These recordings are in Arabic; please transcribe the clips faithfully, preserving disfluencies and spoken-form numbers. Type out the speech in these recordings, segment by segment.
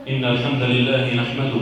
إن الحمد لله نحمده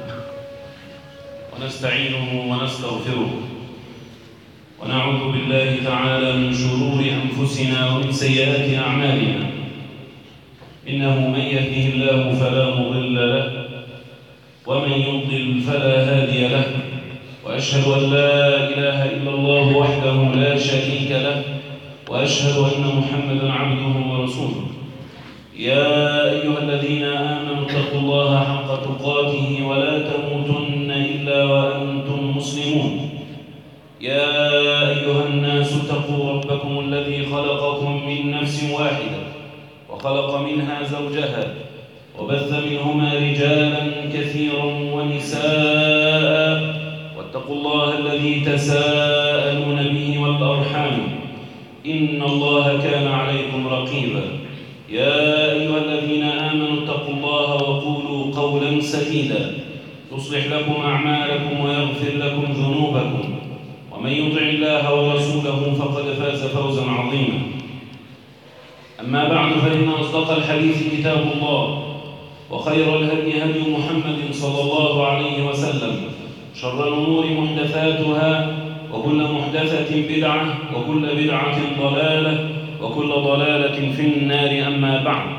ونستعينه ونستغفره ونعوذ بالله تعالى من شرور أنفسنا ومن سيئات أعمالنا. إنه من يهده الله فلا مضل له ومن يضلل فلا هادي له، وأشهد أن لا إله إلا الله وحده لا شريك له، وأشهد أن محمدًا عبده ورسوله. يا أيها الذين آمنوا اتقوا الله حق تقاته ولا تموتن إلا وأنتم مسلمون. يا أيها الناس اتقوا ربكم الذي خلقكم من نفس واحدة وخلق منها زوجها وبث منهما رجالا كثيرا ونساء، واتقوا الله الذي تساءلون به والأرحام إن الله كان عليكم رقيبا. يا أيها الذين آمنوا اتقوا الله وقولوا قولا سديدا يصلح لكم أعمالكم ويغفر لكم ذنوبكم، ومن يطع الله ورسوله فقد فاز فوزا عظيما. أما بعد، فإن أصدق الحديث كتاب الله، وخير الهدي هدي محمد صلى الله عليه وسلم، شر الأمور محدثاتها، وكل محدثة بدعة، وكل بدعة ضلالة، وكل ضلالة في النار. أما بعد،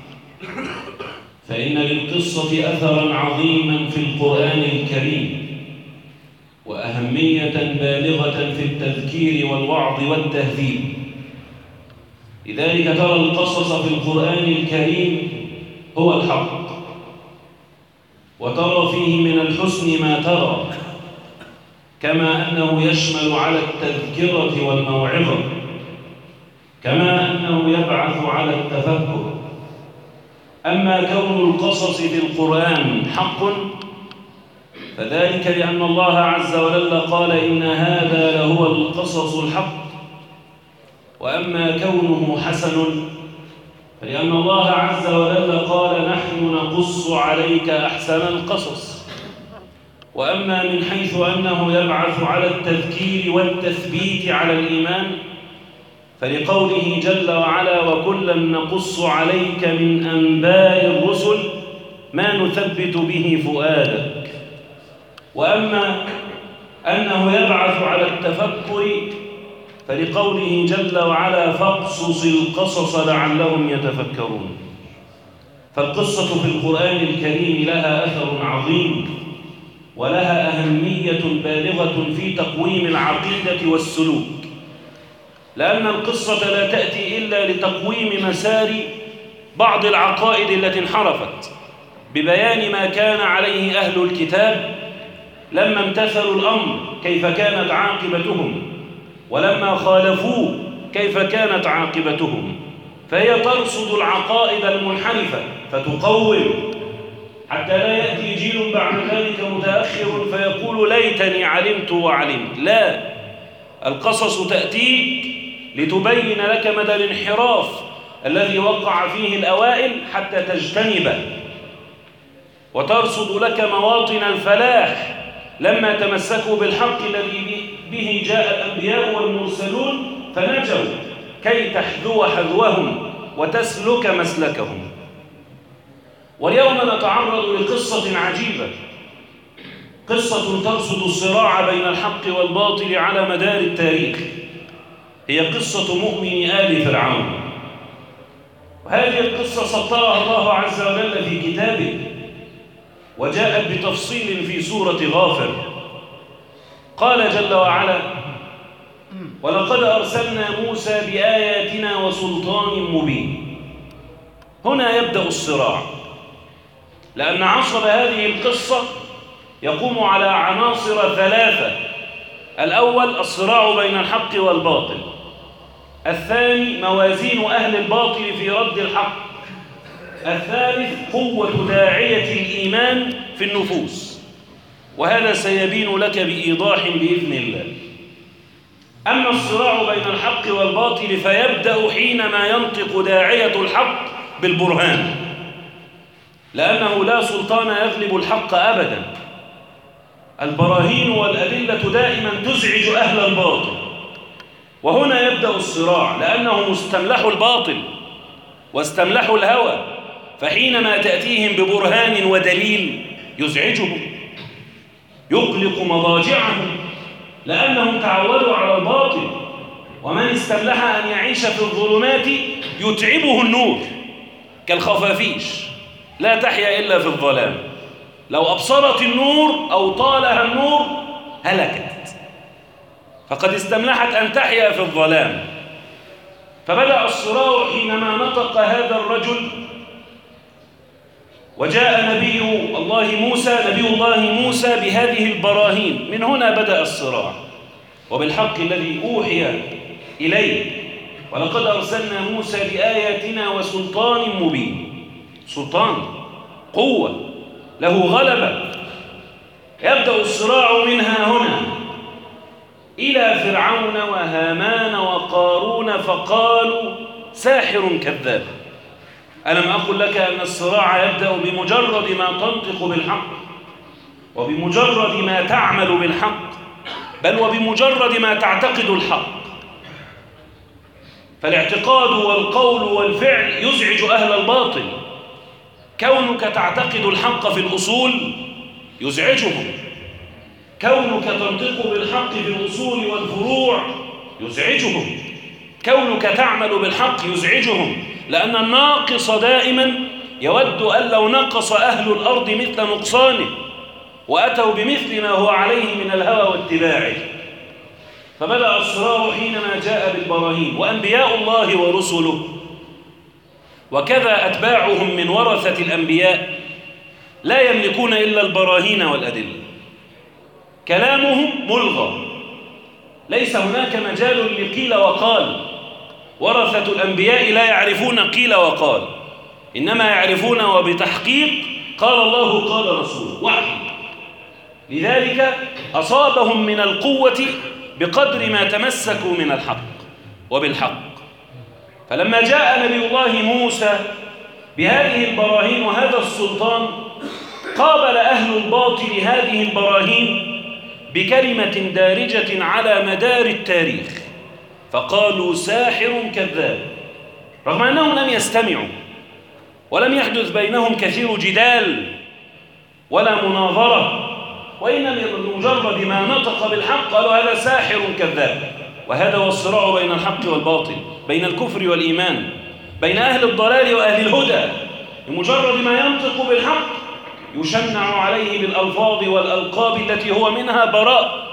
فإن للقصة أثرا عظيما في القرآن الكريم، وأهمية بالغة في التذكير والوعظ والتهذيب. لذلك ترى القصص في القرآن الكريم هو الحق، وترى فيه من الحسن ما ترى، كما أنه يشمل على التذكرة والموعظة، كما أنه يبعث على التفكر. أما كون القصص في القرآن حق فذلك لأن الله عز وجل قال إن هذا لهو القصص الحق. وأما كونه حسن فلأن الله عز وجل قال نحن نقص عليك أحسن القصص. وأما من حيث أنه يبعث على التذكير والتثبيت على الإيمان فلقوله جل وعلا وكلا نقص عليك من أنباء الرسل ما نثبت به فؤادك. وأما أنه يبعث على التفكر فلقوله جل وعلا فاقصص القصص لعلهم يتفكرون. فالقصة في القرآن الكريم لها أثر عظيم، ولها أهمية بالغة في تقويم العقيدة والسلوك، لأن القصة لا تأتي إلا لتقويم مسار بعض العقائد التي انحرفت، ببيان ما كان عليه أهل الكتاب لما امتثلوا الأمر كيف كانت عاقبتهم، ولما خالفوه كيف كانت عاقبتهم. فهي ترصد العقائد المنحرفة فتقوم، حتى لا يأتي جيل بعد ذلك متأخر فيقول ليتني علمت وعلمت. لا، القصص تأتيك لتبين لك مدى الانحراف الذي وقع فيه الأوائل حتى تجتنبه، وترصد لك مواطن الفلاح لما تمسكوا بالحق الذي به جاء الأنبياء والمرسلون فنجوا، كي تحذو حذوهم وتسلك مسلكهم. واليوم نتعرض لقصة عجيبة، قصة ترصد الصراع بين الحق والباطل على مدار التاريخ. هي قصة مؤمن آل فرعون، وهذه القصة سطرها الله عز وجل في كتابه، وجاءت بتفصيل في سورة غافر. قال جل وعلا ولقد أرسلنا موسى بآياتنا وسلطان مبين. هنا يبدأ الصراع، لأن عصب هذه القصة يقوم على عناصر ثلاثة: الأول الصراع بين الحق والباطل، الثاني موازين أهل الباطل في رد الحق، الثالث قوة داعية الإيمان في النفوس. وهذا سيبين لك بإيضاح بإذن الله. أما الصراع بين الحق والباطل فيبدأ حينما ينطق داعية الحق بالبرهان، لأنه لا سلطان يغلب الحق أبدا. البراهين والأدلة دائما تزعج أهل الباطل، وهنا يبدأ الصراع، لأنهم استملحوا الباطل واستملحوا الهوى فحينما تأتيهم ببرهان ودليل يزعجهم، يقلق مضاجعهم، لأنهم تعودوا على الباطل. ومن استملح أن يعيش في الظلمات يتعبه النور كالخفافيش، لا تحيا إلا في الظلام. لو أبصرت النور أو طالها النور هلكت، فقد استملحت أن تحيا في الظلام. فبدأ الصراع حينما نطق هذا الرجل وجاء نبي الله موسى نبي الله موسى بهذه البراهين. من هنا بدأ الصراع، وبالحق الذي أوحي إليه، ولقد أرسلنا موسى بآياتنا وسلطان مبين. سلطان، قوة، له غلبة. يبدأ الصراع منها هنا إلى فرعون وهامان وقارون، فقالوا ساحر كذاب. ألم أقل لك أن الصراع يبدأ بمجرد ما تنطق بالحق، وبمجرد ما تعمل بالحق، بل وبمجرد ما تعتقد الحق. فالاعتقاد والقول والفعل يزعج أهل الباطل. كونك تعتقد الحق في الأصول يزعجهم، كونك تنطق بالحق في الأصول والفروع يزعجهم، كونك تعمل بالحق يزعجهم، لأن الناقص دائما يود أن لو نقص أهل الأرض مثل نقصانه وأتوا بمثل ما هو عليه من الهوى واتباعه. فبدأ الصراع حينما جاء بالبراهين. وأنبياء الله ورسله وكذا أتباعهم من ورثة الأنبياء لا يملكون إلا البراهين والأدلة. كلامهم ملغى، ليس هناك مجال لقيل وقال. ورثة الأنبياء لا يعرفون قيل وقال، إنما يعرفون وبتحقيق قال الله قال رسوله وحي. لذلك أصابهم من القوة بقدر ما تمسكوا من الحق وبالحق. فلما جاء نبي الله موسى بهذه البراهين وهذا السلطان، قابل أهل الباطل هذه البراهين بكلمة دارجة على مدار التاريخ، فقالوا ساحر كذاب، رغم أنهم لم يستمعوا ولم يحدث بينهم كثير جدال ولا مناظرة، وإنما بمجرد ما نطق بالحق قالوا هذا ساحر كذاب. وهذا هو الصراع بين الحق والباطل، بين الكفر والإيمان، بين أهل الضلال وأهل الهدى. بمجرد ما ينطق بالحق يشنع عليه بالألفاظ والألقاب التي هو منها براء،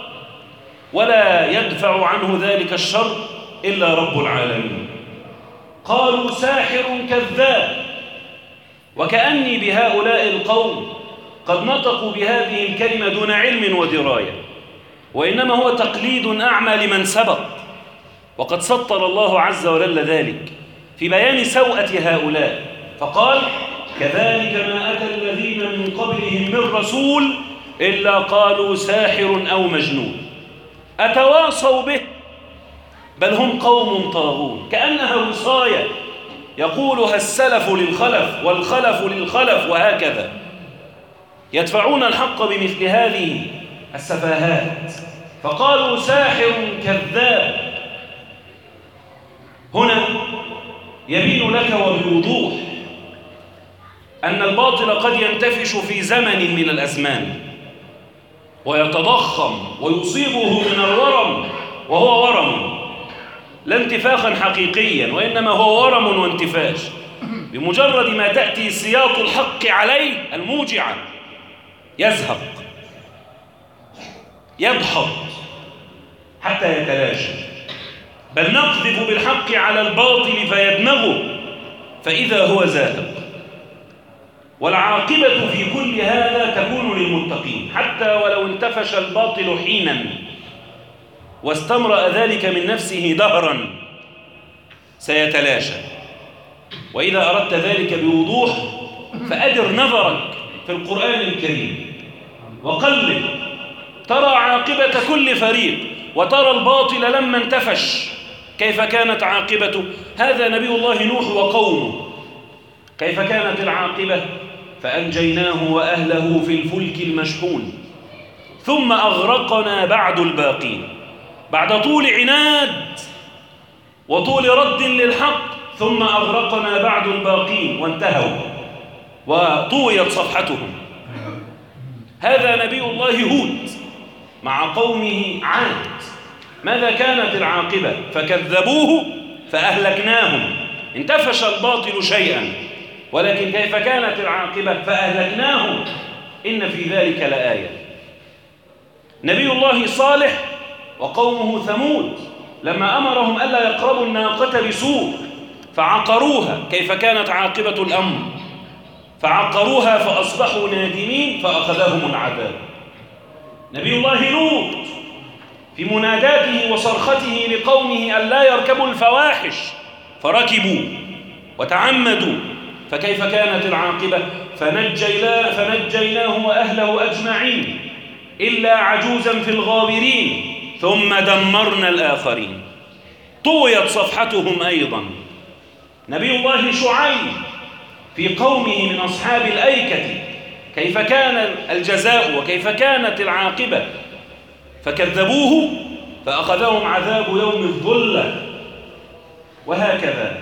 ولا يدفع عنه ذلك الشر إلا رب العالمين. قالوا ساحر كذاب، وكأني بهؤلاء القوم قد نطقوا بهذه الكلمة دون علم ودراية، وإنما هو تقليد أعمى لمن سبق. وقد سطر الله عز وجل ذلك في بيان سوءة هؤلاء، فقال كذلك ما أتى الذين من قبلهم من رسول إلا قالوا ساحر أو مجنون أتواصوا به بل هم قوم طاغون. كأنها وصاية يقولها السلف للخلف والخلف للخلف، وهكذا يدفعون الحق بمثل هذه السفاهات. فقالوا ساحر كذاب. هنا يبين لك وبوضوح أن الباطل قد ينتفش في زمن من الأزمان ويتضخم ويصيبه من الورم، وهو ورم لا انتفاخا حقيقيا، وإنما هو ورم وانتفاش. بمجرد ما تأتي سياط الحق عليه الموجعة يزهق، يبحط حتى يتلاشى. بل نقذف بالحق على الباطل فيدمغه فإذا هو زاهق. والعاقبة في كل هذا تكون للمتقين، حتى ولو انتفش الباطل حينا واستمرأ ذلك من نفسه دهرا سيتلاشى. وإذا أردت ذلك بوضوح فأدر نظرك في القرآن الكريم وقلب، ترى عاقبة كل فريق وترى الباطل لما انتفش كيف كانت عاقبته. هذا نبي الله نوح وقومه، كيف كانت العاقبة؟ فأنجيناه وأهله في الفلك المشحون ثم أغرقنا بعد الباقين. بعد طول عناد وطول رد للحق ثم أغرقنا بعد الباقين، وانتهوا وطويت صفحتهم. هذا نبي الله هود مع قومه عاد. ماذا كانت العاقبة؟ فكذبوه فأهلكناهم. انتفش الباطل شيئا، ولكن كيف كانت العاقبة؟ فأهلكناهم. إن في ذلك لآية. نبي الله صالح وقومه ثمود لما أمرهم ألا يقربوا الناقة بسوء فعقروها، كيف كانت عاقبة الأمر؟ فعقروها فأصبحوا نادمين فأخذهم العذاب. نبي الله لوط في مناداته وصرخته لقومه ألا يركبوا الفواحش فركبوا وتعمدوا، فكيف كانت العاقبة؟ فنجيناه, فنجيناه وأهله أجمعين إلا عجوزا في الغابرين ثم دمرنا الآخرين. طويت صفحتهم أيضا. نبي الله شعيب في قومه من أصحاب الأيكة كيف كان الجزاء وكيف كانت العاقبة؟ فكذبوه فأخذهم عذاب يوم الظلة. وهكذا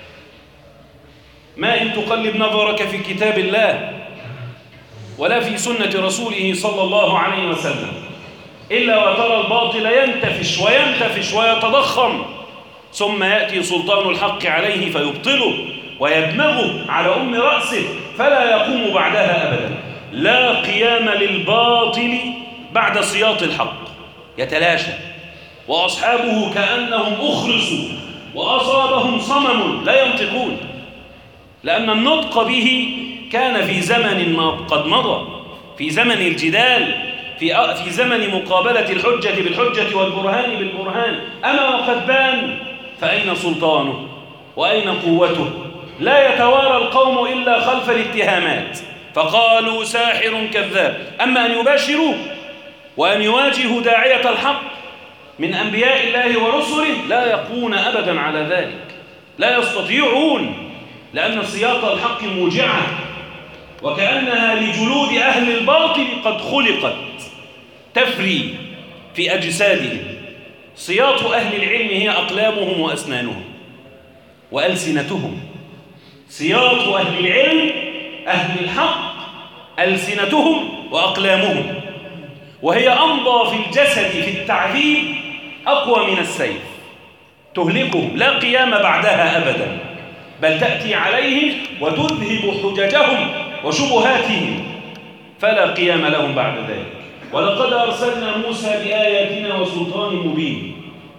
ما إن تقلب نظرك في كتاب الله ولا في سنة رسوله صلى الله عليه وسلم إلا وترى الباطل ينتفش وينتفش ويتضخم، ثم يأتي سلطان الحق عليه فيبطله ويدمغه على أم رأسه فلا يقوم بعدها أبدا. لا قيام للباطل بعد سياط الحق، يتلاشى وأصحابه كأنهم أخرسوا وأصابهم صمم لا ينطقون، لأن النطق به كان في زمن ما قد مضى، في زمن الجدال، في في زمن مقابلة الحجة بالحجة والبرهان بالبرهان. أما وقد بان فأين سلطانه وأين قوته؟ لا يتوارى القوم إلا خلف الاتهامات، فقالوا ساحر كذاب. أما أن يباشروه وأن يواجهوا داعية الحق من أنبياء الله ورسله لا يقوون أبدا على ذلك، لا يستطيعون، لأن سياط الحق موجعة وكأنها لجلود أهل الباطل قد خلقت تفري في أجسادهم. سياط أهل العلم هي أقلامهم وأسنانهم وألسنتهم. سياط أهل العلم أهل الحق ألسنتهم وأقلامهم، وهي أمضى في الجسد في التعذيب أقوى من السيف، تهلكهم لا قيام بعدها أبدا، بل تأتي عليهم وتذهب حججهم وشبهاتهم فلا قيام لهم بعد ذلك. ولقد أرسلنا موسى بآياتنا وسلطان مبين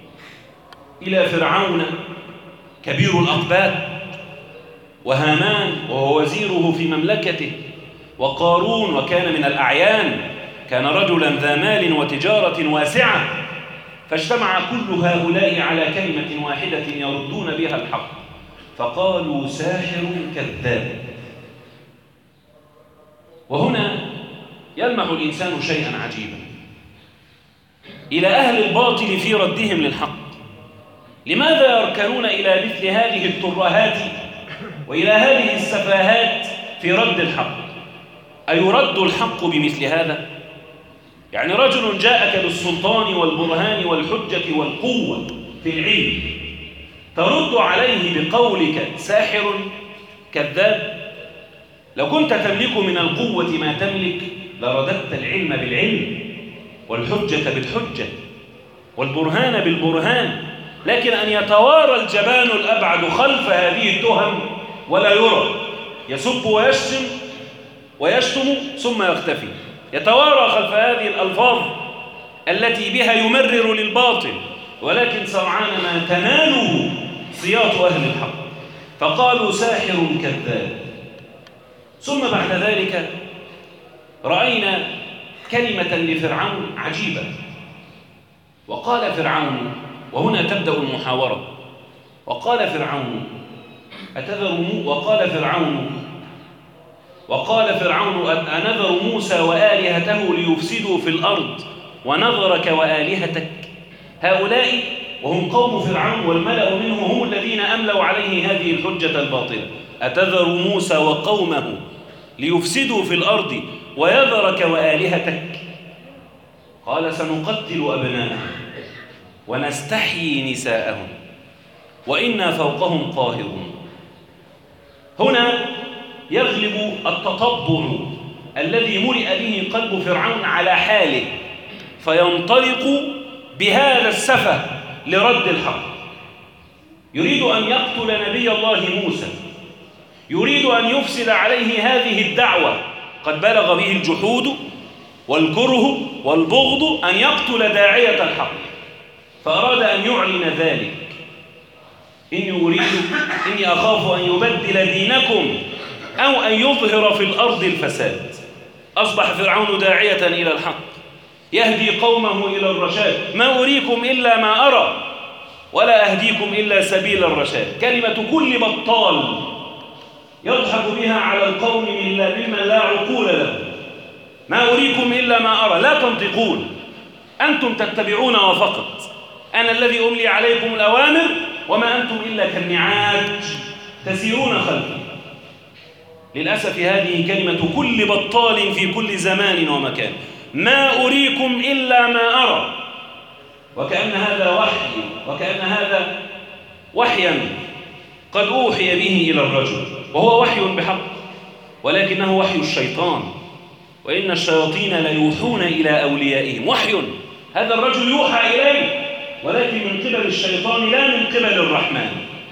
إلى فرعون كبير الأقباط وهامان وهو وزيره في مملكته وقارون وكان من الأعيان، كان رجلا ذا مال وتجارة واسعة، فاجتمع كل هؤلاء على كلمة واحدة يردون بها الحق، فقالوا ساحر كذاب. وهنا يلمح الإنسان شيئا عجيبا إلى أهل الباطل في ردهم للحق. لماذا يركنون إلى مثل هذه الترهات وإلى هذه السفاهات في رد الحق؟ أيرد الحق بمثل هذا؟ يعني رجل جاءك بالسلطان والبرهان والحجة والقوة في العلم، ترد عليه بقولك ساحر كذاب؟ لو كنت تملك من القوة ما تملك لرددت العلم بالعلم والحجة بالحجة والبرهان بالبرهان، لكن أن يتوارى الجبان الأبعد خلف هذه التهم ولا يرى، يسب ويشتم ويشتم ثم يختفي، يتوارى خلف هذه الألفاظ التي بها يمرر للباطل، ولكن سرعان ما تناله سياط أهل الحق، فقالوا ساحر كذاب. ثم بعد ذلك رأينا كلمة لفرعون عجيبة، وقال فرعون، وهنا تبدأ المحاورة، وقال فرعون أتذر وقال فرعون وقال فرعون أنذر موسى وآلهته ليفسدوا في الأرض ونذرك وآلهتك. هؤلاء وهم قوم فرعون والملأ منهم هم الذين أملوا عليه هذه الحجة الباطلة. أتذر موسى وقومه ليفسدوا في الأرض ويذرك وآلهتك؟ قال سنقتل أبناءهم ونستحيي نساءهم وإنا فوقهم قاهرون. هنا يغلب التطبع الذي ملئ به قلب فرعون على حاله، فينطلق بهذا السفه لرد الحق. يريد أن يقتل نبي الله موسى، يريد أن يفسد عليه هذه الدعوة، قد بلغ به الجحود والكره والبغض أن يقتل داعية الحق، فأراد أن يعلن ذلك. إني أريد إني أخاف أن يبدل دينكم أو أن يظهر في الأرض الفساد. أصبح فرعون داعية إلى الحق، يهدي قومه إلى الرشاد. ما أريكم إلا ما أرى ولا أهديكم إلا سبيل الرشاد. كلمة كل بطال يضحك بها على القوم ممن لا عقول له. ما أريكم إلا ما أرى، لا تنطقون، أنتم تتبعون وفقط. أنا الذي أملي عليكم الأوامر وما أنتم إلا كالنعاج تسيرون خلفي. للأسف هذه كلمة كل بطال في كل زمان ومكان. ما أريكم إلا ما أرى، وكأن هذا وحي، وكأن هذا وحيا قد أوحي به إلى الرجل، وهو وحي بحق، ولكنه وحي الشيطان، وإن الشياطين ليوحون إلى أوليائهم. وحي، هذا الرجل يوحى إليه، ولكن من قبل الشيطان لا من قبل الرحمن.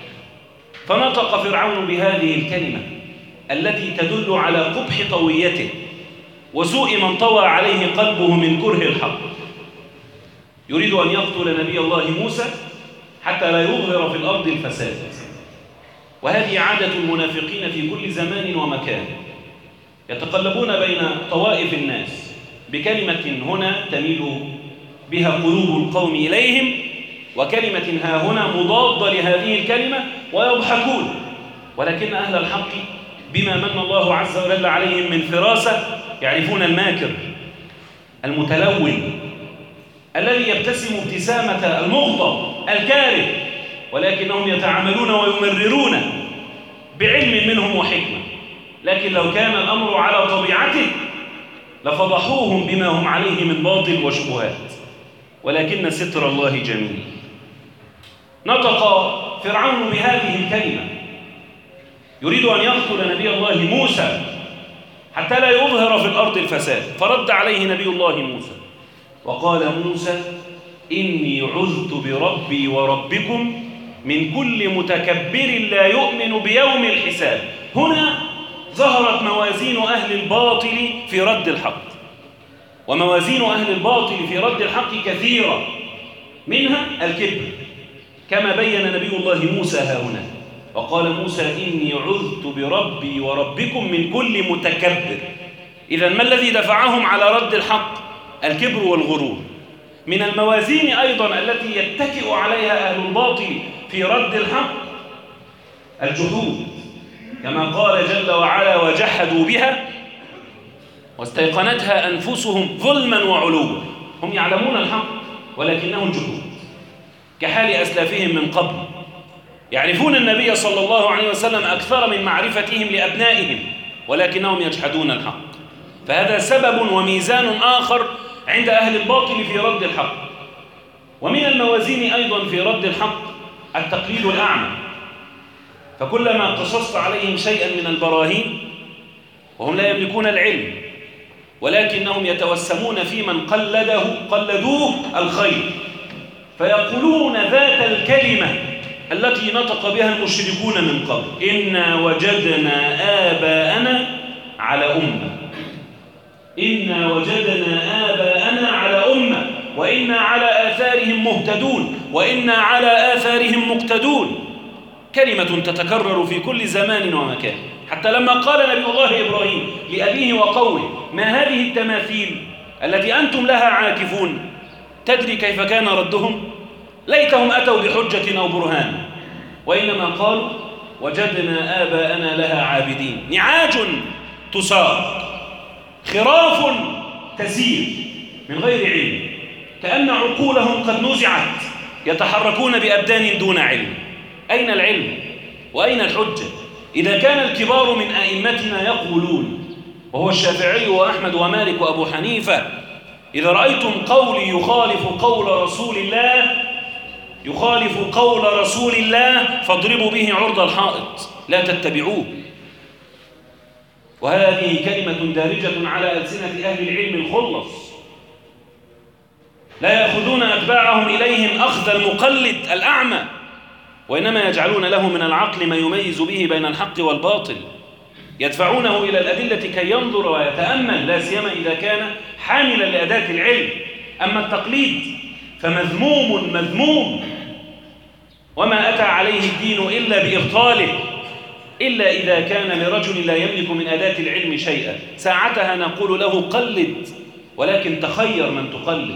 فنطق فرعون بهذه الكلمة التي تدل على قبح طويته وسوء من طوى عليه قلبه من كره الحق. يريد أن يقتل نبي الله موسى حتى لا يظهر في الأرض الفساد. وهذه عادة المنافقين في كل زمان ومكان، يتقلبون بين طوائف الناس بكلمة هنا تميل بها قلوب القوم إليهم، وكلمة ها هنا مضادة لهذه الكلمة، ويضحكون. ولكن أهل الحق بما من الله عز وجل عليهم من فراسة يعرفون الماكر المتلون الذي يبتسم ابتسامة المغضب الكاره، ولكنهم يتعاملون ويمررون بعلم منهم وحكمة. لكن لو كان الأمر على طبيعته لفضحوهم بما هم عليه من باطل وشبهات، ولكن ستر الله جميل. نطق فرعون بهذه الكلمة، يريد أن يقتل نبي الله موسى حتى لا يظهر في الأرض الفساد. فرد عليه نبي الله موسى وقال موسى: إني عذت بربي وربكم من كل متكبر لا يؤمن بيوم الحساب. هنا ظهرت موازين أهل الباطل في رد الحق، وموازين أهل الباطل في رد الحق كثيرة، منها الكبر كما بين نبي الله موسى هنا. وقال موسى: إني عذت بربي وربكم من كل متكبر. إذن ما الذي دفعهم على رد الحق؟ الكبر والغرور. من الموازين أيضا التي يتكئ عليها أهل الباطل في رد الحق الجحود، كما قال جل وعلا: وجحدوا بها واستيقنتها أنفسهم ظلما وعلوا. هم يعلمون الحق ولكنه الجحود، كحال أسلافهم من قبل، يعرفون النبي صلى الله عليه وسلم أكثر من معرفتهم لأبنائهم، ولكنهم يجحدون الحق. فهذا سبب وميزان آخر عند أهل الباطل في رد الحق. ومن الموازين أيضا في رد الحق التقليد الأعمى، فكلما قصصت عليهم شيئا من البراهين وهم لا يملكون العلم، ولكنهم يتوسمون في من قلده قلدوه الخير، فيقولون ذات الكلمة التي نطق بها المشركون من قبل: إنا وجدنا آباءنا على أمة، إنا وجدنا آباءنا على أمة، وإنا على آثارهم مهتدون، وإنا على آثارهم مقتدون. كلمة تتكرر في كل زمان ومكان، حتى لما قال نبي الله إبراهيم لأبيه وقومه: ما هذه التماثيل التي أنتم لها عاكفون؟ تدري كيف كان ردهم؟ ليتهم أتوا بحجة أو برهان، وإنما قالوا: وجدنا آباءنا لها عابدين. نعاج تساق، خراف تسير من غير علم، كأن عقولهم قد نزعت، يتحركون بأبدان دون علم. أين العلم وأين الحجة؟ إذا كان الكبار من أئمتنا يقولون، وهو الشافعي وأحمد ومالك وأبو حنيفة: إذا رأيتم قولي يخالف قول رسول الله يخالف قول رسول الله فاضربوا به عرض الحائط، لا تتبعوه. وهذه كلمة دارجة على ألسنة أهل العلم الخلص، لا يأخذون أتباعهم إليهم أخذ المقلد الأعمى، وإنما يجعلون له من العقل ما يميز به بين الحق والباطل، يدفعونه إلى الأدلة كي ينظر ويتأمل، لا سيما إذا كان حاملا لأداة العلم. أما التقليد فمذموم مذموم، وما أتى عليه الدين إلا بإبطاله، إلا إذا كان لرجل لا يملك من أداة العلم شيئا، ساعتها نقول له قلد، ولكن تخير من تقلد،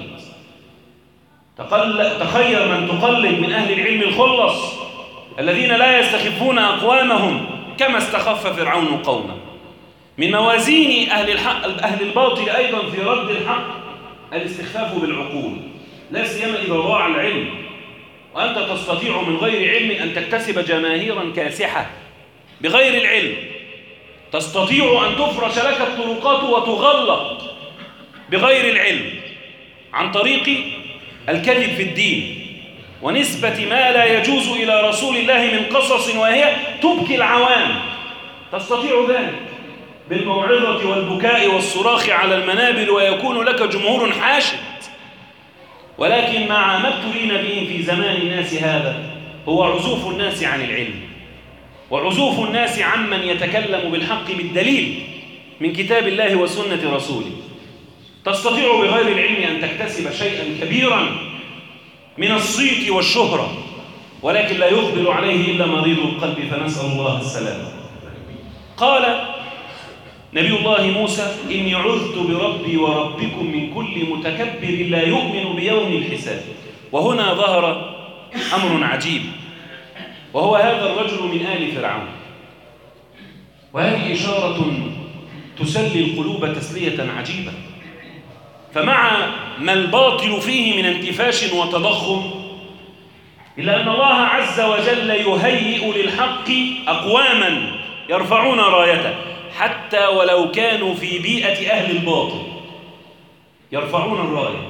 تخير من تقلد من أهل العلم الخلص الذين لا يستخفون أقوامهم كما استخف فرعون قومه. من موازين أهل الحق أهل الباطل أيضا في رد الحق الاستخفاف بالعقول، لا سيما إذا ضاع العلم، وأنت تستطيع من غير علم أن تكتسب جماهيرا كاسحة. بغير العلم تستطيع أن تفرش لك الطرقات وتغلق بغير العلم عن طريق الكذب في الدين ونسبة ما لا يجوز إلى رسول الله من قصص وهي تبكي العوام. تستطيع ذلك بالموعظة والبكاء والصراخ على المنابر ويكون لك جمهور حاشد. ولكن مع ما ابتلينا به في زمان الناس هذا هو عزوف الناس عن العلم، وعزوف الناس عمن يتكلم بالحق بالدليل من كتاب الله وسنة رسوله. تستطيع بغير العلم أن تكتسب شيئا كبيرا من الصيت والشهرة، ولكن لا يقبل عليه إلا مريض القلب، فنسأل الله السلامة. قال نبي الله موسى: إني عذت بربي وربكم من كل متكبر لا يؤمن بيوم الحساب. وهنا ظهر أمر عجيب، وهو هذا الرجل من آل فرعون، وهذه إشارة تسلي القلوب تسلية عجيبة. فمع ما الباطل فيه من انتفاش وتضخم، إلا أن الله عز وجل يهيئ للحق أقواما يرفعون رايته، حتى ولو كانوا في بيئة أهل الباطل يرفعون الراية.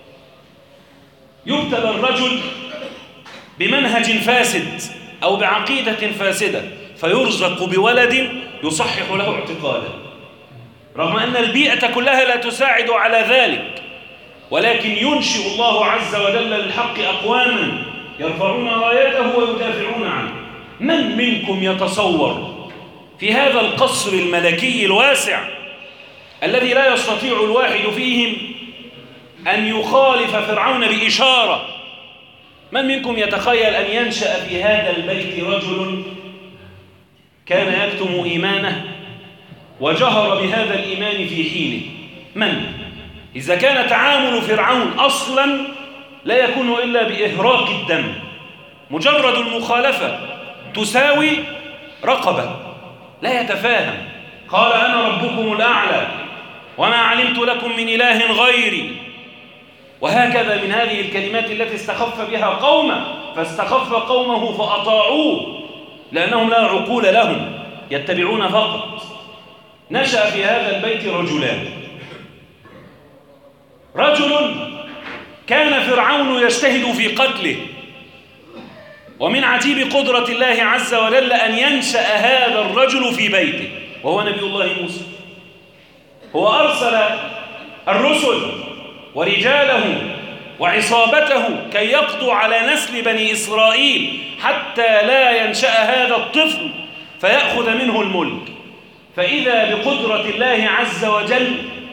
يبتلى الرجل بمنهج فاسد أو بعقيدة فاسدة فيرزق بولد يصحح له اعتقاده، رغم أن البيئة كلها لا تساعد على ذلك، ولكن ينشئ الله عز وجل للحق أقواما يرفعون رايته ويدافعون عنه. من منكم يتصور في هذا القصر الملكي الواسع الذي لا يستطيع الواحد فيهم أن يخالف فرعون بإشارة، من منكم يتخيل أن ينشأ في هذا البيت رجل كان يكتم إيمانه وجهر بهذا الإيمان في حينه؟ من؟ إذا كان تعامل فرعون أصلا لا يكون إلا بإهراق الدم، مجرد المخالفة تساوي رقبة، لا يتفاهم. قال: أنا ربكم الأعلى وما علمت لكم من إله غيري. وهكذا من هذه الكلمات التي استخف بها قومه، فاستخف قومه فأطاعوه لأنهم لا عقول لهم، يتبعون فقط. نشأ في هذا البيت رجلان: رجل كان فرعون يجتهد في قتله، ومن عجيب قدرة الله عز وجل أن ينشأ هذا الرجل في بيته، وهو نبي الله موسى. هو أرسل الرسل ورجاله وعصابته كي يقضوا على نسل بني إسرائيل حتى لا ينشأ هذا الطفل فيأخذ منه الملك. فإذا بقدرة الله عز وجل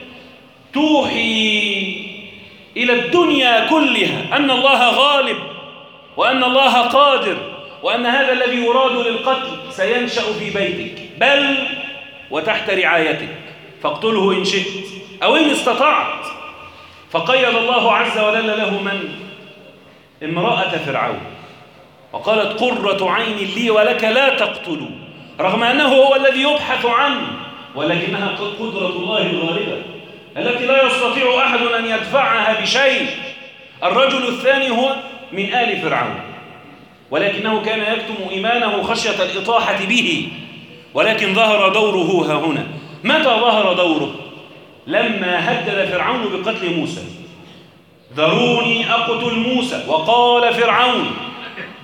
توحي إلى الدنيا كلها أن الله غالب وأن الله قادر، وأن هذا الذي يراد للقتل سينشأ في بيتك، بل وتحت رعايتك، فاقتله إن شئت أو إن استطعت. فقيد الله عز وجل له من؟ امرأة فرعون، وقالت: قرة عين لي ولك لا تقتلوا، رغم أنه هو الذي يبحث عنه، ولكنها قدرة الله الغالبة التي لا يستطيع أحد أن يدفعها بشيء. الرجل الثاني هو من آل فرعون، ولكنه كان يكتم إيمانه خشية الإطاحة به، ولكن ظهر دوره ها هنا. متى ظهر دوره؟ لما هدد فرعون بقتل موسى: ذروني أقتل موسى. وقال فرعون: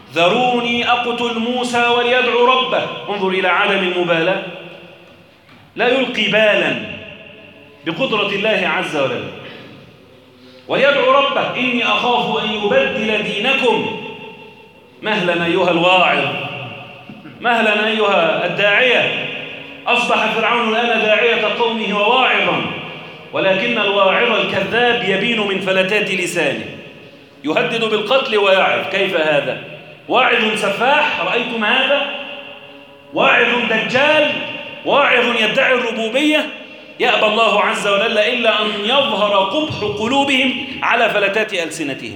ذروني أقتل موسى وليدعو ربه. انظر إلى عدم المبالاة. لا يلقي بالا بقدرة الله عز وجل، ويدعو ربه إني أخاف أن يبدل دينكم. مهلا أيها الواعظ، مهلا أيها الداعية. أصبح فرعون الآن داعية قومه وواعظا، ولكن الواعظ الكذاب يبين من فلتات لسانه، يهدد بالقتل ويعظ. كيف هذا؟ واعظ سفاح، رأيتم هذا؟ واعظ دجال، واعظ يدعي الربوبية. يأبى الله عز وجل إلا أن يظهر قبح قلوبهم على فلتات ألسنتهم.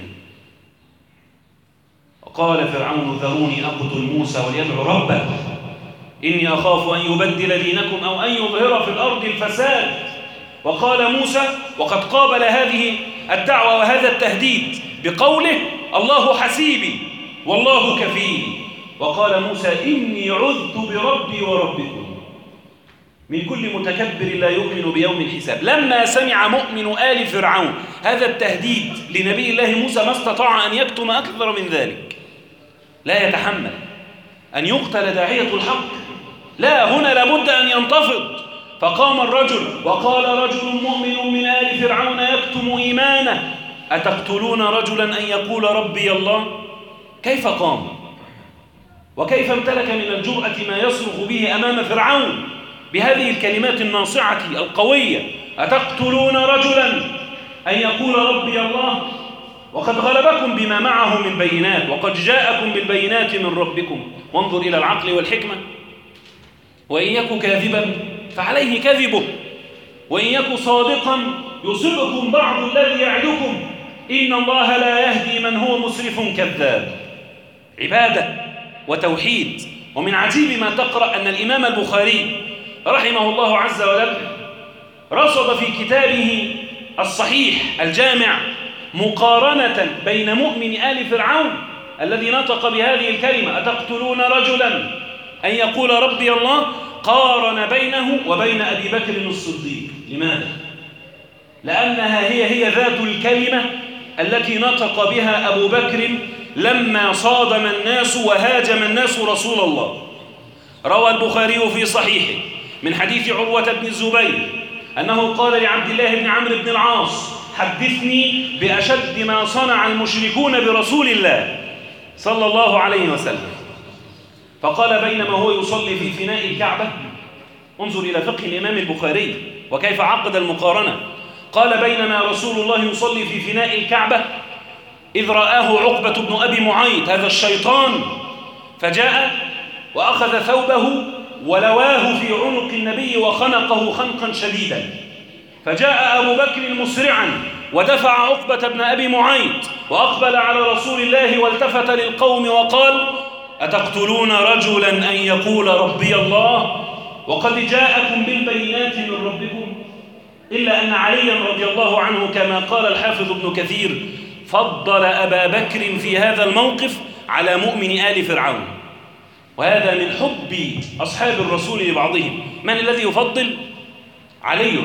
وقال فرعون ذروني أقتل موسى وليدعو ربه إني أخاف أن يبدل دينكم أو أن يظهر في الأرض الفساد. وقال موسى، وقد قابل هذه الدعوة وهذا التهديد بقوله الله حسيبي والله كفيلي. وقال موسى إني عذت بربي وربكم من كل متكبر لا يؤمن بيوم الحساب. لما سمع مؤمن آل فرعون هذا التهديد لنبي الله موسى ما استطاع أن يكتم أكثر من ذلك. لا يتحمل أن يقتل داعية الحق، لا، هنا لابد أن ينتفض. فقام الرجل وقال رجل مؤمن من آل فرعون يكتم إيمانه أتقتلون رجلا أن يقول ربي الله؟ كيف قام وكيف امتلك من الجرأة ما يصرخ به أمام فرعون بهذه الكلمات الناصعة القوية؟ أتقتلون رجلا أن يقول ربي الله وقد غلبكم بما معه من بينات وقد جاءكم بالبينات من ربكم. وانظر إلى العقل والحكمة. وإن يك كاذبا فعليه كذبه وإن يك صادقا يصبكم بعض الذي يعدكم إن الله لا يهدي من هو مسرف كذاب. عبادة وتوحيد. ومن عجيب ما تقرأ أن الإمام البخاري رحمه الله عز وجل رصد في كتابه الصحيح الجامع مقارنة بين مؤمن آل فرعون الذي نطق بهذه الكلمة أتقتلون رجلا أن يقول ربي الله، قارن بينه وبين أبي بكر الصديق. لماذا؟ لأنها هي هي ذات الكلمة التي نطق بها أبو بكر لما صادم الناس وهاجم الناس رسول الله. روى البخاري في صحيحه من حديث عروة بن الزبير أنه قال لعبد الله بن عمرو بن العاص حدثني بأشد ما صنع المشركون برسول الله صلى الله عليه وسلم. فقال بينما هو يصلي في فناء الكعبة، انظر إلى فقه الإمام البخاري وكيف عقد المقارنة. قال بينما رسول الله يصلي في فناء الكعبة إذ رآه عقبة بن أبي معيط هذا الشيطان، فجاء وأخذ ثوبه ولواه في عنق النبي وخنقه خنقا شديدا. فجاء أبو بكر مسرعا ودفع عقبة بن أبي معيط وأقبل على رسول الله والتفت للقوم وقال أتقتلون رجلا أن يقول ربي الله وقد جاءكم بالبينات من ربكم؟ إلا أن عليا رضي الله عنه كما قال الحافظ ابن كثير فضل أبا بكر في هذا الموقف على مؤمن آل فرعون. وهذا من حب أصحاب الرسول لبعضهم. من الذي يفضل؟ علي.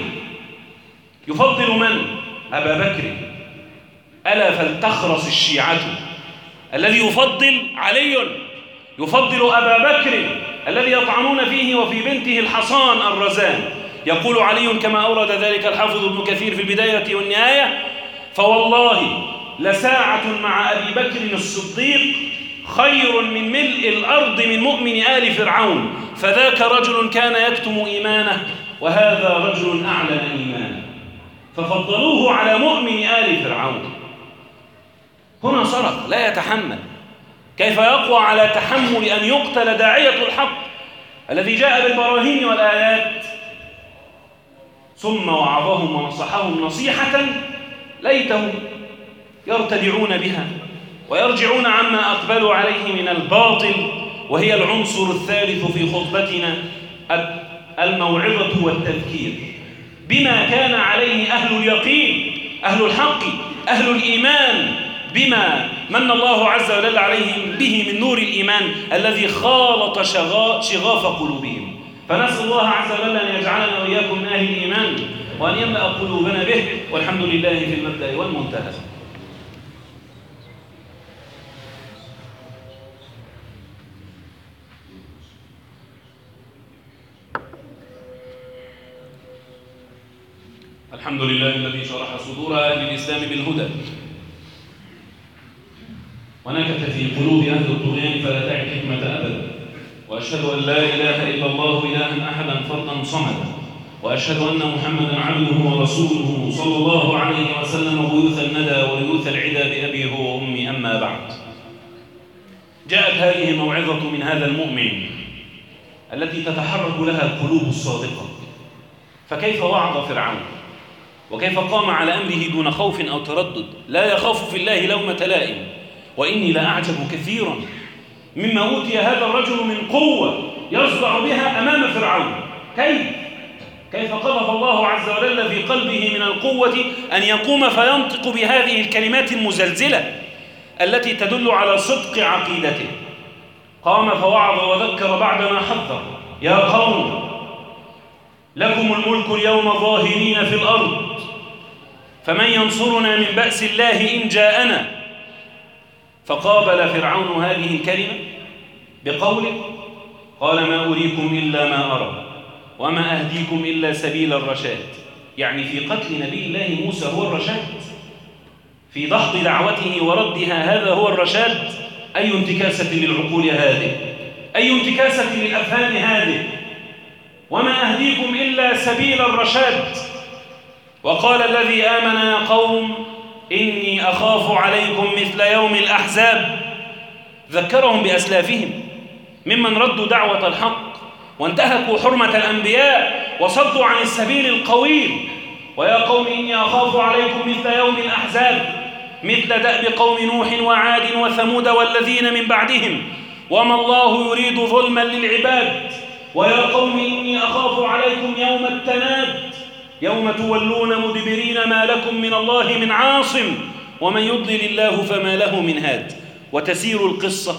يفضل من؟ أبا بكر. ألا فلتخرس الشيعة. الذي يفضل علي يفضل أبا بكر الذي يطعنون فيه وفي بنته الحصان الرزان. يقول علي كما أورد ذلك الحافظ ابن كثير في البداية والنهاية فوالله لساعة مع أبي بكر الصديق خير من ملء الأرض من مؤمن آل فرعون. فذاك رجل كان يكتم إيمانه وهذا رجل أعلن إيمانه، ففضلوه على مؤمن آل فرعون. هنا صرخ لا يتحمل. كيف يقوى على تحمل أن يقتل داعية الحق الذي جاء بالبراهين والآيات؟ ثم وعظهم ونصحهم نصيحة ليتهم يرتدعون بها ويرجعون عما أقبلوا عليه من الباطل، وهي العنصر الثالث في خطبتنا الموعظة والتذكير بما كان عليه أهل اليقين أهل الحق أهل الإيمان، بما من الله عز وجل عليهم به من نور الإيمان الذي خالط شغاف قلوبهم. فنسأل الله عز وجل أن يجعلنا وإياكم من أهل الإيمان وأن يملأ قلوبنا به، والحمد لله في المبدأ والمنتهى. الحمد لله الذي شرح صدور أهل الإسلام بالهدى ونكت في قلوب أهل الطغيان فلا تعي الحكمة أبدا، وأشهد أن لا إله إلا الله إلها أحدا فردا صمدا، وأشهد أن محمدا عبده ورسوله صلى الله عليه وسلم غيوث الندى وريوث العدا بأبي هو وأمي. أما بعد، جاءت هذه الموعظة من هذا المؤمن التي تتحرك لها القلوب الصادقة. فكيف وعظ فرعون وكيف قام على أمره دون خوف أو تردد، لا يخاف في الله لومة لائم. وإني لأعجب كثيرا مما أوتي هذا الرجل من قوة يصدع بها أمام فرعون. كيف كيف قذف الله عز وجل في قلبه من القوة أن يقوم فينطق بهذه الكلمات المزلزلة التي تدل على صدق عقيدته. قام فوعظ وذكر بعدما حذر: يا قوم لكم الملك اليوم ظاهرين في الأرض، فمن ينصرنا من بأس الله إن جاءنا. فقابل فرعون هذه الكلمة بقوله: قال ما أريكم إلا ما أرى وما أهديكم إلا سبيل الرشاد. يعني في قتل نبي الله موسى هو الرشاد، في دحض دعوته وردها هذا هو الرشاد. أي انتكاسة للعقول هذه، أي انتكاسة للأفهام هذه. وما أهديكم إلا سبيل الرشاد. وقال الذي آمن: يا قوم إني أخاف عليكم مثل يوم الأحزاب. ذكرهم بأسلافهم ممن ردوا دعوة الحق وانتهكوا حرمة الأنبياء وصدوا عن السبيل القويم. ويا قوم إني أخاف عليكم مثل يوم الأحزاب، مثل دأب قوم نوح وعاد وثمود والذين من بعدهم، وما الله يريد ظلما للعباد. ويا قوم إني أخاف عليكم يوم التناد، يوم تولون مدبرين ما لكم من الله من عاصم، ومن يضلل الله فما له من هاد. وتسير القصة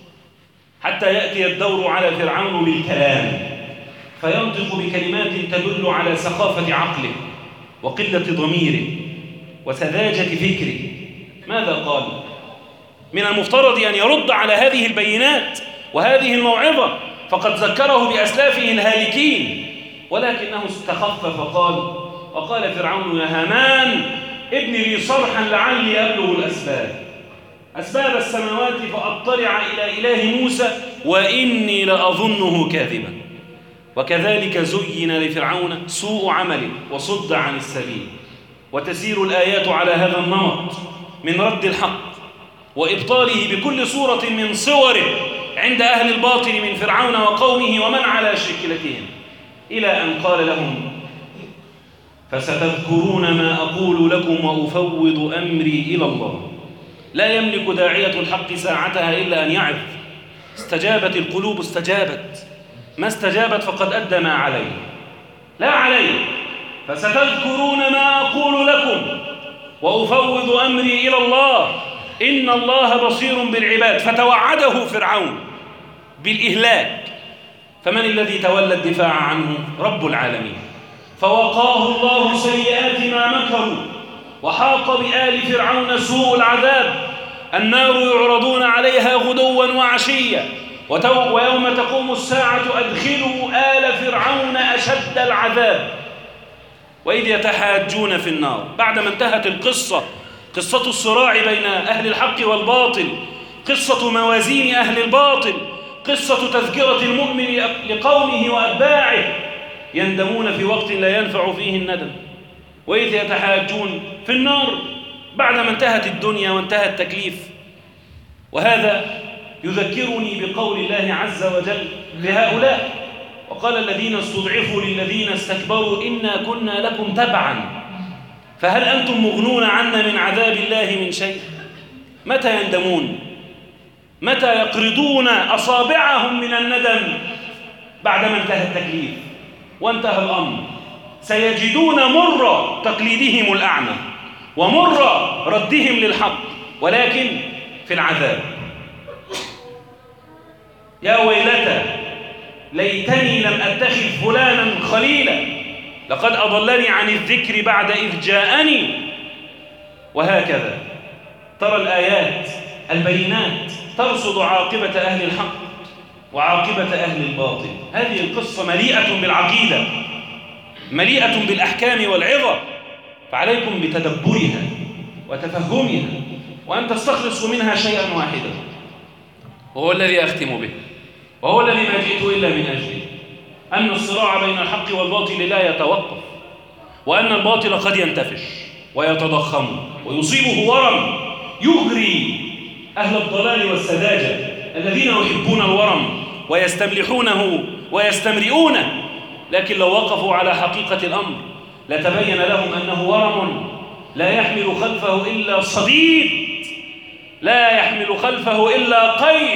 حتى يأتي الدور على فرعون بالكلام، فينطق بكلمات تدل على سخافة عقله وقلة ضميره وسذاجة فكره. ماذا قال؟ من المفترض أن يرد على هذه البينات وهذه الموعظة، فقد ذكره بأسلافه الهالكين، ولكنه استخف فقال: وقال فرعون يا هامان ابن لي صرحا لعلي أبلغ الأسباب أسباب السماوات فأطلع إلى إله موسى وإني لأظنه كاذبا. وكذلك زين لفرعون سوء عمله وصد عن السبيل. وتسير الآيات على هذا النمط من رد الحق وإبطاله بكل صورة من صوره عند أهل الباطل من فرعون وقومه ومن على شكلتهم، إلى أن قال لهم: فستذكرون ما أقول لكم وأفوض أمري إلى الله. لا يملك داعية الحق ساعتها إلا أن يعظ. استجابت القلوب استجابت، ما استجابت فقد أدى ما عليه لا عليه. فستذكرون ما أقول لكم وأفوض أمري إلى الله إن الله بصير بالعباد. فتوعده فرعون بالإهلاك، فمن الذي تولى الدفاع عنه؟ رب العالمين. فوقاه الله سيئات ما مكروا وحاق بآل فرعون سوء العذاب. النار يعرضون عليها غدوا وعشيا ويوم تقوم الساعة أدخلوا آل فرعون أشد العذاب. وإذ يتحاجون في النار، بعدما انتهت القصة، قصة الصراع بين أهل الحق والباطل، قصة موازين أهل الباطل، قصة تذكرة المؤمن لقومه وأتباعه، يندمون في وقت لا ينفع فيه الندم. وإذ يتحاجون في النار بعدما انتهت الدنيا وانتهى التكليف. وهذا يذكرني بقول الله عز وجل بهؤلاء: وقال الذين استضعفوا للذين استكبروا إنا كنا لكم تبعا فهل أنتم مغنون عنا من عذاب الله من شيء. متى يندمون؟ متى يقرضون أصابعهم من الندم؟ بعدما انتهى التكليف وانتهى الأمر. سيجدون مر تقليدهم الأعمى ومر ردهم للحق، ولكن في العذاب. يا ويلتى ليتني لم أتخذ فلانا خليلا لقد أضلني عن الذكر بعد إذ جاءني. وهكذا ترى الآيات البينات ترصد عاقبة أهل الحق وعاقبة أهل الباطل. هذه القصة مليئة بالعقيدة، مليئة بالأحكام والعظة. فعليكم بتدبرها وتفهمها، وأن تستخلصوا منها شيئا واحدا، وهو الذي أختم به، وهو الذي ما جئت إلا من أجله، أن الصراع بين الحق والباطل لا يتوقف، وأن الباطل قد ينتفش ويتضخم ويصيبه ورم يغري أهل الضلال والسذاجة الذين يحبون الورم ويستملحونه ويستمرئونه، لكن لو وقفوا على حقيقة الأمر لتبين لهم أنه ورم لا يحمل خلفه إلا صديد، لا يحمل خلفه إلا قيح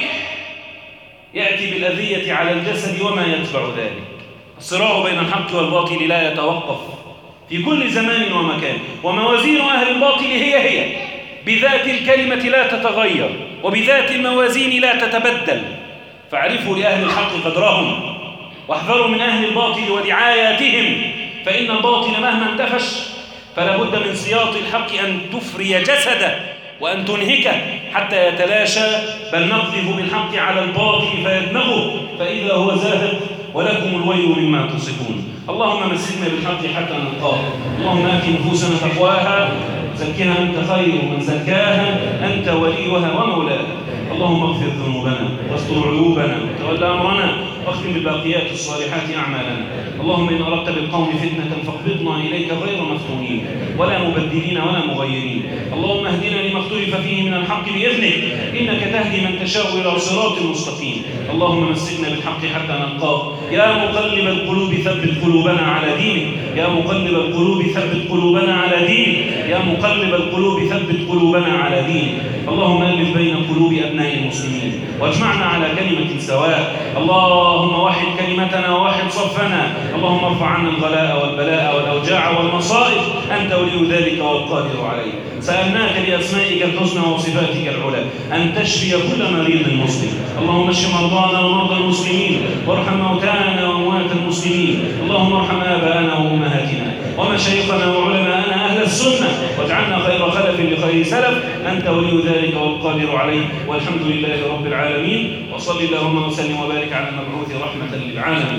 يأتي بالأذية على الجسد وما يتبع ذلك. الصراع بين الحق والباطل لا يتوقف في كل زمان ومكان، وموازين أهل الباطل هي هي بذات الكلمة لا تتغير، وبذات الموازين لا تتبدل. فاعرفوا لأهل الحق قدرهم، واحذروا من أهل الباطل ودعاياتهم، فإن الباطل مهما انتفش فلا بد من سياط الحق أن تفري جسده وأن تنهكه حتى يتلاشى، بل نقذف بالحق على الباطل فيدمغه فإذا هو زاهق ولكم الويل مما تصفون. اللهم مسكنا بالحق حتى نلقاه. اللهم آت نفوسنا تقواها، زكها أنت خير من زكاها، أنت وليها ومولاها. اللهم اغفر ذنوبنا واستر عيوبنا وتولى أمرنا واختم بالباقيات الصالحات أعمالنا. اللهم إن أردت بالقوم فتنة فاقبضنا إليك غير مفتونين ولا مبدلين ولا مغيرين. اللهم اهدنا لما اختلف فيه من الحق بإذنك، إنك تهدي من تشاء إلى صراط مستقيم. اللهم مسكنا بالحق حتى نلقاك. يا مقلب القلوب ثبت قلوبنا على دينك، يا مقلب القلوب ثبت قلوبنا على دينك، يا مقلب القلوب ثبت قلوبنا على دينك. اللهم ألف بين قلوب أبناء المسلمين واجمعنا على كلمة سواء. اللهم وحد كلمتنا ووحد صفنا. اللهم ارفع عنا الغلاء والبلاء والأوجاع والمصائب، أنت ولي ذلك والقادر عليه. سألناك بأسمائك الحسنى وصفاتك العلى أن تشفي كل مريض مسلم. اللهم اشف مرضانا ومرضى المسلمين، وارحم موتانا وأموات المسلمين. اللهم ارحم آباءنا وأمهاتنا ومشايخنا وعلماءنا أهل السنة، واجعلنا خير خلف لخير سلف، أنت ولي ذلك والقادر عليه. والحمد لله رب العالمين، وصل اللهم وسلم وبارك على المبعوث رحمة للعالمين.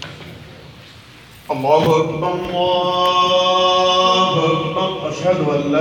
الله أكبر الله أكبر. أشهد أن لا